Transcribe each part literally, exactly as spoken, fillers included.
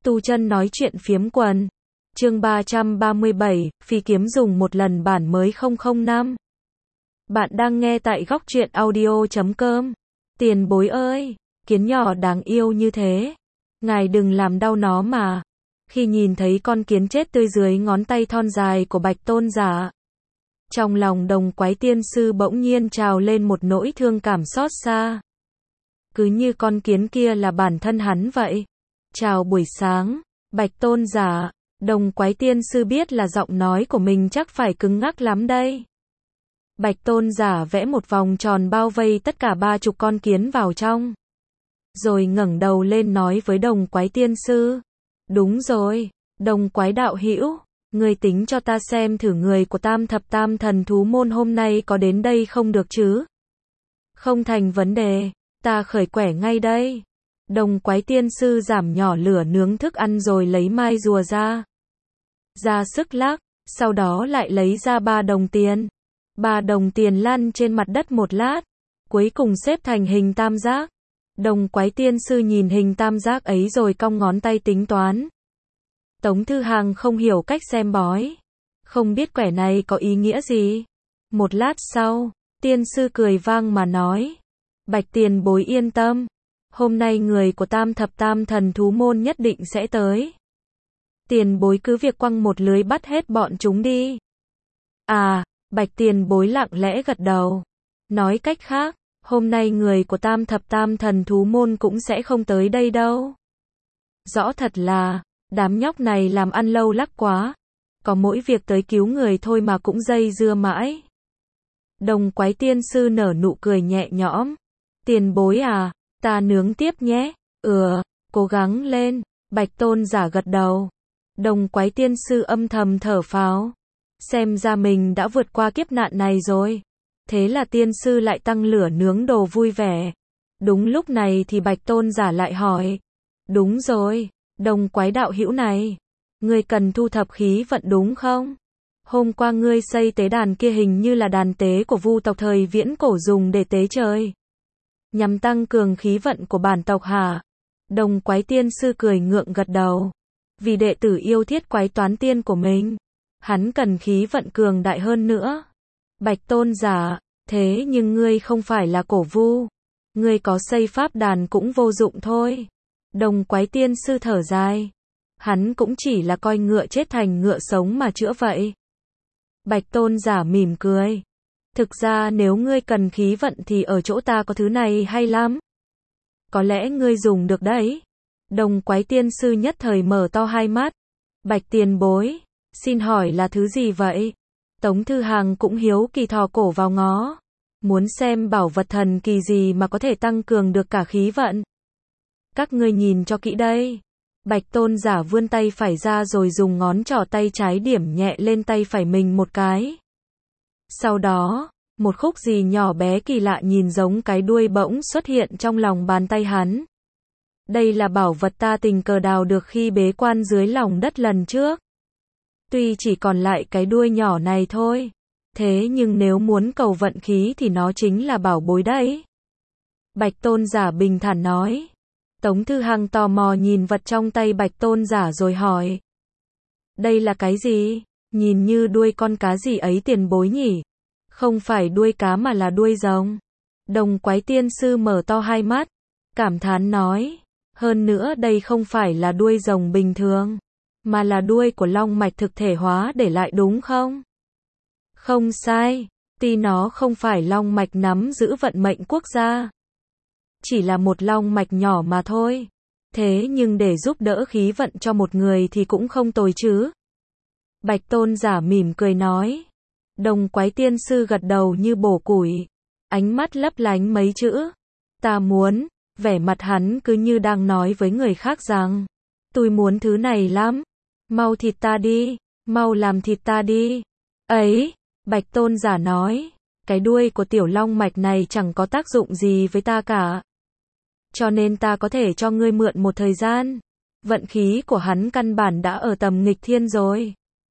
Tu chân nói chuyện phiếm quần. Chương ba trăm ba mươi bảy, phi kiếm dùng một lần bản mới không không năm. Bạn đang nghe tại góc truyện audio chấm com. Tiền bối ơi, kiến nhỏ đáng yêu như thế, ngài đừng làm đau nó mà. Khi nhìn thấy con kiến chết tươi dưới ngón tay thon dài của Bạch Tôn Giả, trong lòng Đồng Quái Tiên Sư bỗng nhiên trào lên một nỗi thương cảm xót xa. Cứ như con kiến kia là bản thân hắn vậy. Chào buổi sáng, Bạch Tôn Giả. Đồng Quái Tiên Sư biết là giọng nói của mình chắc phải cứng ngắc lắm đây. Bạch Tôn Giả vẽ một vòng tròn bao vây tất cả ba chục con kiến vào trong, rồi ngẩng đầu lên nói với Đồng Quái Tiên Sư. Đúng rồi, Đồng Quái đạo hữu, ngươi tính cho ta xem thử người của Tam Thập Tam Thần Thú Môn hôm nay có đến đây không được chứ? Không thành vấn đề, ta khởi quẻ ngay đây. Đồng Quái Tiên Sư giảm nhỏ lửa nướng thức ăn rồi lấy mai rùa ra. Ra sức lắc, sau đó lại lấy ra ba đồng tiền. Ba đồng tiền lăn trên mặt đất một lát, cuối cùng xếp thành hình tam giác. Đồng Quái Tiên Sư nhìn hình tam giác ấy rồi cong ngón tay tính toán. Tống Thư Hàng không hiểu cách xem bói, không biết quẻ này có ý nghĩa gì. Một lát sau, Tiên Sư cười vang mà nói. Bạch tiền bối yên tâm, hôm nay người của Tam Thập Tam Thần Thú Môn nhất định sẽ tới. Tiền bối cứ việc quăng một lưới bắt hết bọn chúng đi. À, Bạch tiền bối lặng lẽ gật đầu. Nói cách khác, hôm nay người của Tam Thập Tam Thần Thú Môn cũng sẽ không tới đây đâu. Rõ thật là, đám nhóc này làm ăn lâu lắc quá. Có mỗi việc tới cứu người thôi mà cũng dây dưa mãi. Đồng Quái Tiên Sư nở nụ cười nhẹ nhõm. Tiền bối à, ta nướng tiếp nhé. Ừ, cố gắng lên. Bạch Tôn Giả gật đầu. Đồng Quái Tiên Sư âm thầm thở phào. Xem ra mình đã vượt qua kiếp nạn này rồi. Thế là Tiên Sư lại tăng lửa nướng đồ vui vẻ. Đúng lúc này thì Bạch Tôn Giả lại hỏi. Đúng rồi, Đồng Quái đạo hữu này, ngươi cần thu thập khí vận đúng không? Hôm qua ngươi xây tế đàn kia hình như là đàn tế của Vu tộc thời viễn cổ dùng để tế trời, nhằm tăng cường khí vận của bản tộc hả? Đồng Quái Tiên Sư cười ngượng gật đầu. Vì đệ tử yêu thiết quái toán tiên của mình, hắn cần khí vận cường đại hơn nữa. Bạch Tôn Giả, thế nhưng ngươi không phải là cổ vu, ngươi có xây pháp đàn cũng vô dụng thôi. Đồng Quái Tiên Sư thở dài. Hắn cũng chỉ là coi ngựa chết thành ngựa sống mà chữa vậy. Bạch Tôn Giả mỉm cười. Thực ra nếu ngươi cần khí vận thì ở chỗ ta có thứ này hay lắm. Có lẽ ngươi dùng được đấy. Đồng Quái Tiên Sư nhất thời mở to hai mắt. Bạch tiền bối, xin hỏi là thứ gì vậy? Tống Thư Hàng cũng hiếu kỳ thò cổ vào ngó. Muốn xem bảo vật thần kỳ gì mà có thể tăng cường được cả khí vận. Các ngươi nhìn cho kỹ đây. Bạch Tôn Giả vươn tay phải ra rồi dùng ngón trỏ tay trái điểm nhẹ lên tay phải mình một cái. Sau đó, một khúc gì nhỏ bé kỳ lạ nhìn giống cái đuôi bỗng xuất hiện trong lòng bàn tay hắn. Đây là bảo vật ta tình cờ đào được khi bế quan dưới lòng đất lần trước. Tuy chỉ còn lại cái đuôi nhỏ này thôi, thế nhưng nếu muốn cầu vận khí thì nó chính là bảo bối đấy. Bạch Tôn Giả bình thản nói. Tống Thư Hàng tò mò nhìn vật trong tay Bạch Tôn Giả rồi hỏi. Đây là cái gì? Nhìn như đuôi con cá gì ấy tiền bối nhỉ? Không phải đuôi cá mà là đuôi rồng. Đồng Quái Tiên Sư mở to hai mắt, cảm thán nói. Hơn nữa đây không phải là đuôi rồng bình thường, mà là đuôi của long mạch thực thể hóa để lại đúng không? Không sai, tuy nó không phải long mạch nắm giữ vận mệnh quốc gia, chỉ là một long mạch nhỏ mà thôi. Thế nhưng để giúp đỡ khí vận cho một người thì cũng không tồi chứ. Bạch Tôn Giả mỉm cười nói. Đồng Quái Tiên Sư gật đầu như bổ củi, ánh mắt lấp lánh mấy chữ. Ta muốn, vẻ mặt hắn cứ như đang nói với người khác rằng. Tôi muốn thứ này lắm. Mau thịt ta đi, mau làm thịt ta đi. Ấy, Bạch Tôn Giả nói. Cái đuôi của tiểu long mạch này chẳng có tác dụng gì với ta cả. Cho nên ta có thể cho ngươi mượn một thời gian. Vận khí của hắn căn bản đã ở tầm nghịch thiên rồi.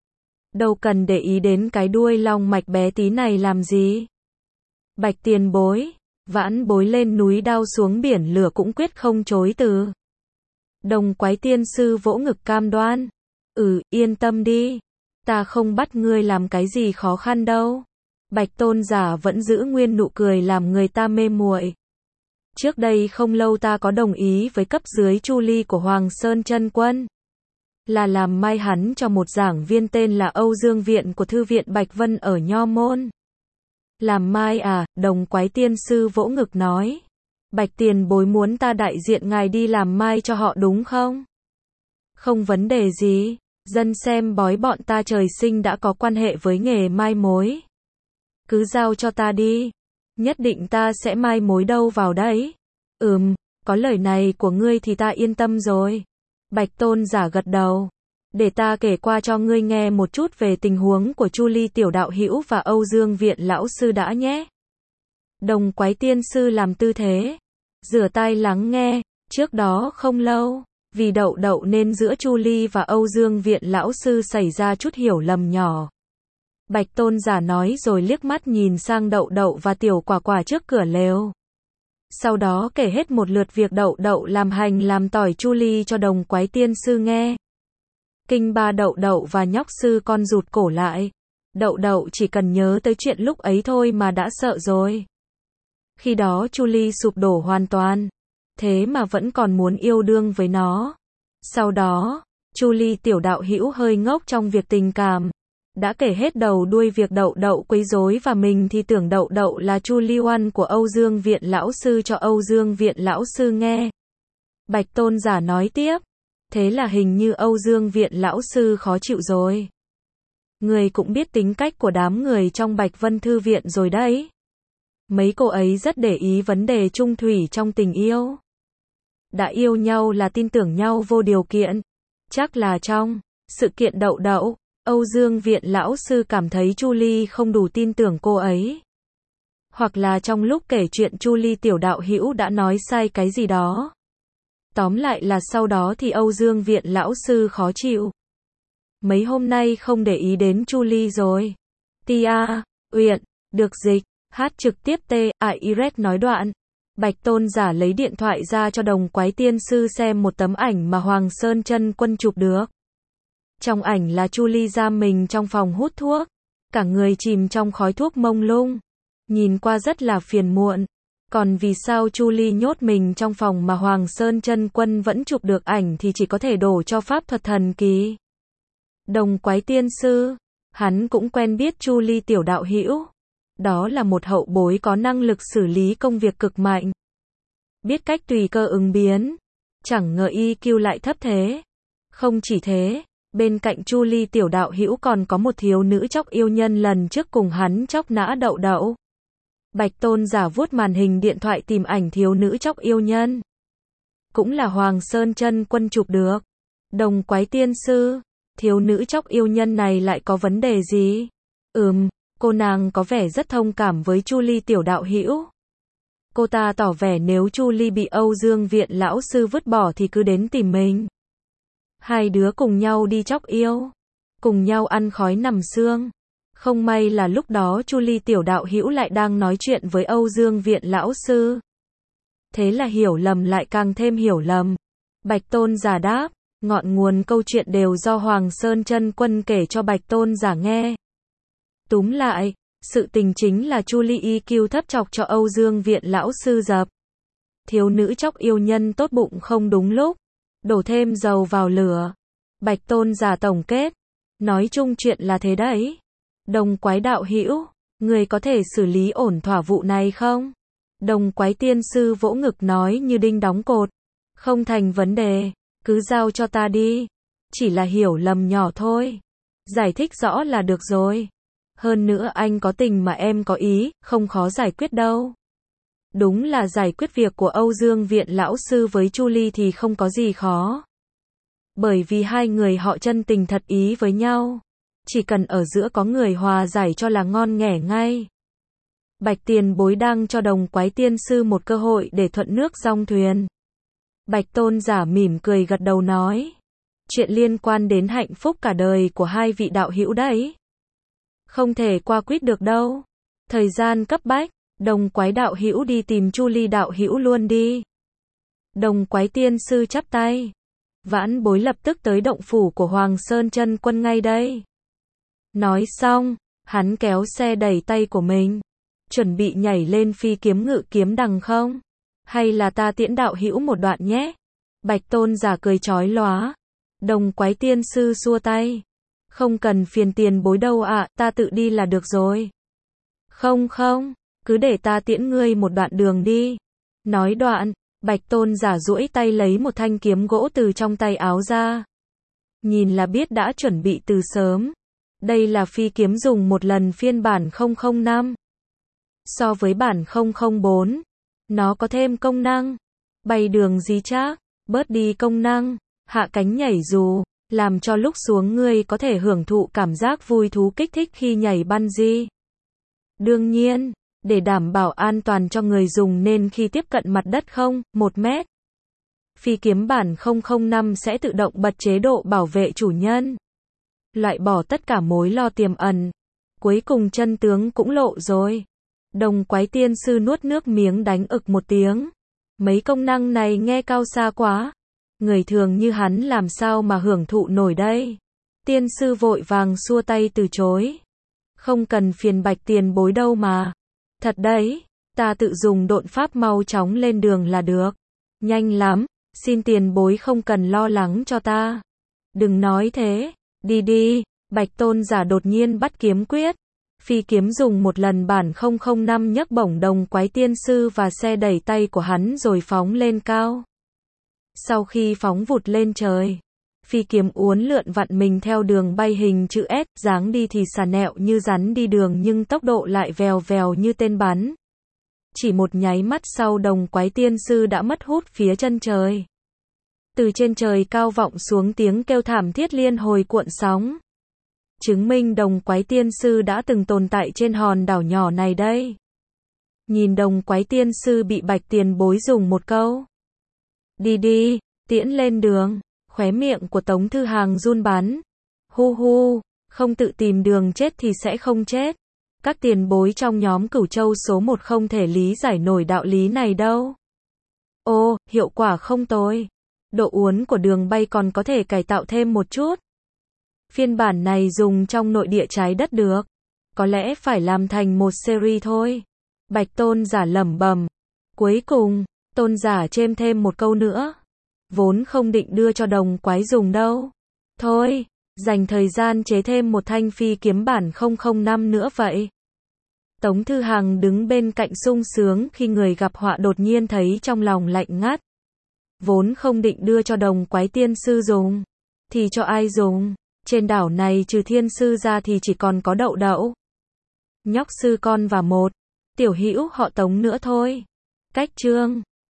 Đâu cần để ý đến cái đuôi long mạch bé tí này làm gì. Bạch tiền bối, vãn bối lên núi đao xuống biển lửa cũng quyết không chối từ. Đồng quái tiên sư vỗ ngực cam đoan. Ừ, yên tâm đi. Ta không bắt ngươi làm cái gì khó khăn đâu. Bạch tôn giả vẫn giữ nguyên nụ cười làm người ta mê muội. Trước đây không lâu ta có đồng ý với cấp dưới Chu Ly của Hoàng Sơn Chân Quân. Là làm mai hắn cho một giảng viên tên là Âu Dương Viện của Thư viện Bạch Vân ở Nho Môn. Làm mai à, đồng quái tiên sư vỗ ngực nói. Bạch tiền bối muốn ta đại diện ngài đi làm mai cho họ đúng không? Không vấn đề gì, dân xem bói bọn ta trời sinh đã có quan hệ với nghề mai mối. Cứ giao cho ta đi, nhất định ta sẽ mai mối đâu vào đấy. Ừm, có lời này của ngươi thì ta yên tâm rồi. Bạch tôn giả gật đầu. Để ta kể qua cho ngươi nghe một chút về tình huống của Chu Ly tiểu đạo hữu và Âu Dương Viện lão sư đã nhé. Đồng quái tiên sư làm tư thế, rửa tai lắng nghe. Trước đó không lâu, vì đậu đậu nên giữa Chu Ly và Âu Dương Viện lão sư xảy ra chút hiểu lầm nhỏ. Bạch tôn giả nói rồi liếc mắt nhìn sang đậu đậu và tiểu quả quả trước cửa lều. Sau đó kể hết một lượt việc đậu đậu làm hành làm tỏi Chu Ly cho đồng quái tiên sư nghe. Kinh ba đậu đậu và nhóc sư con rụt cổ lại. Đậu đậu chỉ cần nhớ tới chuyện lúc ấy thôi mà đã sợ rồi. Khi đó Chu Ly sụp đổ hoàn toàn. Thế mà vẫn còn muốn yêu đương với nó. Sau đó, Chu Ly tiểu đạo hữu hơi ngốc trong việc tình cảm. Đã kể hết đầu đuôi việc đậu đậu quấy rối và mình thì tưởng đậu đậu là Chu Ly Oan của Âu Dương Viện lão sư cho Âu Dương Viện lão sư nghe. Bạch tôn giả nói tiếp. Thế là hình như Âu Dương Viện lão sư khó chịu rồi. Người cũng biết tính cách của đám người trong Bạch Vân Thư Viện rồi đấy. Mấy cô ấy rất để ý vấn đề chung thủy trong tình yêu. Đã yêu nhau là tin tưởng nhau vô điều kiện. Chắc là trong sự kiện đậu đậu, Âu Dương Viện lão sư cảm thấy Chu Ly không đủ tin tưởng cô ấy. Hoặc là trong lúc kể chuyện Chu Ly tiểu đạo hữu đã nói sai cái gì đó. Tóm lại là sau đó thì Âu Dương Viện lão sư khó chịu. Mấy hôm nay không để ý đến Chu Ly rồi. Tia, Uyển, được dịch, hát trực tiếp T, A, Y, R nói đoạn. Bạch tôn giả lấy điện thoại ra cho đồng quái tiên sư xem một tấm ảnh mà Hoàng Sơn Chân Quân chụp được. Trong ảnh là Chu Ly giam mình trong phòng hút thuốc. Cả người chìm trong khói thuốc mông lung. Nhìn qua rất là phiền muộn. Còn vì sao Chu Ly nhốt mình trong phòng mà Hoàng Sơn Chân Quân vẫn chụp được ảnh thì chỉ có thể đổ cho pháp thuật thần kỳ. Đồng quái tiên sư, hắn cũng quen biết Chu Ly tiểu đạo hữu. Đó là một hậu bối có năng lực xử lý công việc cực mạnh. Biết cách tùy cơ ứng biến. Chẳng ngờ i kiu lại thấp thế. Không chỉ thế, bên cạnh Chu Ly tiểu đạo hữu còn có một thiếu nữ chóc yêu nhân lần trước cùng hắn chóc nã đậu đậu. Bạch tôn giả vuốt màn hình điện thoại tìm ảnh thiếu nữ chóc yêu nhân. Cũng là Hoàng Sơn Chân Quân chụp được. Đồng quái tiên sư, thiếu nữ chóc yêu nhân này lại có vấn đề gì? Ừm, cô nàng có vẻ rất thông cảm với Chu Ly tiểu đạo hữu. Cô ta tỏ vẻ nếu Chu Ly bị Âu Dương Viện lão sư vứt bỏ thì cứ đến tìm mình. Hai đứa cùng nhau đi chóc yêu, cùng nhau ăn khói nằm xương. Không may là lúc đó Chu Ly tiểu đạo hữu lại đang nói chuyện với Âu Dương Viện lão sư. Thế là hiểu lầm lại càng thêm hiểu lầm. Bạch tôn giả đáp, ngọn nguồn câu chuyện đều do Hoàng Sơn Chân Quân kể cho Bạch tôn giả nghe. Túm lại, sự tình chính là Chu Ly i kiu thấp chọc cho Âu Dương Viện lão sư dập. Thiếu nữ chóc yêu nhân tốt bụng không đúng lúc, đổ thêm dầu vào lửa. Bạch tôn giả tổng kết, nói chung chuyện là thế đấy. Đồng quái đạo hữu, người có thể xử lý ổn thỏa vụ này không? Đồng quái tiên sư vỗ ngực nói như đinh đóng cột. Không thành vấn đề, cứ giao cho ta đi. Chỉ là hiểu lầm nhỏ thôi. Giải thích rõ là được rồi. Hơn nữa anh có tình mà em có ý, không khó giải quyết đâu. Đúng là giải quyết việc của Âu Dương Viện lão sư với Chu Ly thì không có gì khó. Bởi vì hai người họ chân tình thật ý với nhau. Chỉ cần ở giữa có người hòa giải cho là ngon nghẻ ngay. Bạch tiền bối đang cho đồng quái tiên sư một cơ hội để thuận nước dong thuyền. Bạch tôn giả mỉm cười gật đầu nói. Chuyện liên quan đến hạnh phúc cả đời của hai vị đạo hữu đấy. Không thể qua quýt được đâu. Thời gian cấp bách, đồng quái đạo hữu đi tìm Chu Ly đạo hữu luôn đi. Đồng quái tiên sư chắp tay. Vãn bối lập tức tới động phủ của Hoàng Sơn Chân Quân ngay đây. Nói xong, hắn kéo xe đẩy tay của mình, chuẩn bị nhảy lên phi kiếm ngự kiếm đằng không? Hay là ta tiễn đạo hữu một đoạn nhé? Bạch Tôn giả cười chói lóa. Đồng Quái Tiên sư xua tay. Không cần phiền tiền bối đâu ạ, ta tự đi là được rồi. Không không, cứ để ta tiễn ngươi một đoạn đường đi. Nói đoạn, Bạch Tôn giả duỗi tay lấy một thanh kiếm gỗ từ trong tay áo ra. Nhìn là biết đã chuẩn bị từ sớm. Đây là phi kiếm dùng một lần phiên bản không không năm. So với bản không không bốn, nó có thêm công năng bay đường dí trác, bớt đi công năng hạ cánh nhảy dù, làm cho lúc xuống ngươi có thể hưởng thụ cảm giác vui thú kích thích khi nhảy bungee. Đương nhiên, để đảm bảo an toàn cho người dùng nên khi tiếp cận mặt đất không, một mét, phi kiếm bản không không năm sẽ tự động bật chế độ bảo vệ chủ nhân, loại bỏ tất cả mối lo tiềm ẩn. Cuối cùng chân tướng cũng lộ rồi. Đồng Quái Tiên sư nuốt nước miếng đánh ực một tiếng. Mấy công năng này nghe cao xa quá. Người thường như hắn làm sao mà hưởng thụ nổi đây? Tiên sư vội vàng xua tay từ chối. Không cần phiền Bạch tiền bối đâu mà. Thật đấy, ta tự dùng độn pháp mau chóng lên đường là được. Nhanh lắm, xin tiền bối không cần lo lắng cho ta. Đừng nói thế, đi đi. Bạch Tôn giả đột nhiên bắt kiếm quyết. Phi kiếm dùng một lần bản không không năm nhấc bổng Đồng Quái Tiên sư và xe đẩy tay của hắn rồi phóng lên cao. Sau khi phóng vụt lên trời, phi kiếm uốn lượn vặn mình theo đường bay hình chữ S, dáng đi thì xà nẹo như rắn đi đường nhưng tốc độ lại vèo vèo như tên bắn. Chỉ một nháy mắt sau Đồng Quái Tiên sư đã mất hút phía chân trời. Từ trên trời cao vọng xuống tiếng kêu thảm thiết liên hồi cuộn sóng. Chứng minh Đồng Quái Tiên sư đã từng tồn tại trên hòn đảo nhỏ này đây. Nhìn Đồng Quái Tiên sư bị Bạch tiền bối dùng một câu. Đi đi, tiễn lên đường, khóe miệng của Tống Thư Hàng run bắn. Hu hu, không tự tìm đường chết thì sẽ không chết. Các tiền bối trong nhóm Cửu Châu số một không thể lý giải nổi đạo lý này đâu. Ô, hiệu quả không tồi. Độ uốn của đường bay còn có thể cải tạo thêm một chút. Phiên bản này dùng trong nội địa trái đất được. Có lẽ phải làm thành một series thôi. Bạch Tôn giả lẩm bẩm. Cuối cùng, Tôn giả chêm thêm một câu nữa. Vốn không định đưa cho Đồng Quái dùng đâu. Thôi, dành thời gian chế thêm một thanh phi kiếm bản không không năm nữa vậy. Tống Thư Hằng đứng bên cạnh sung sướng khi người gặp họa đột nhiên thấy trong lòng lạnh ngắt. Vốn không định đưa cho Đồng Quái Tiên sư dùng. Thì cho ai dùng? Trên đảo này trừ thiên sư ra thì chỉ còn có Đậu Đậu, nhóc sư con và một tiểu hữu họ Tống nữa thôi. Cách chương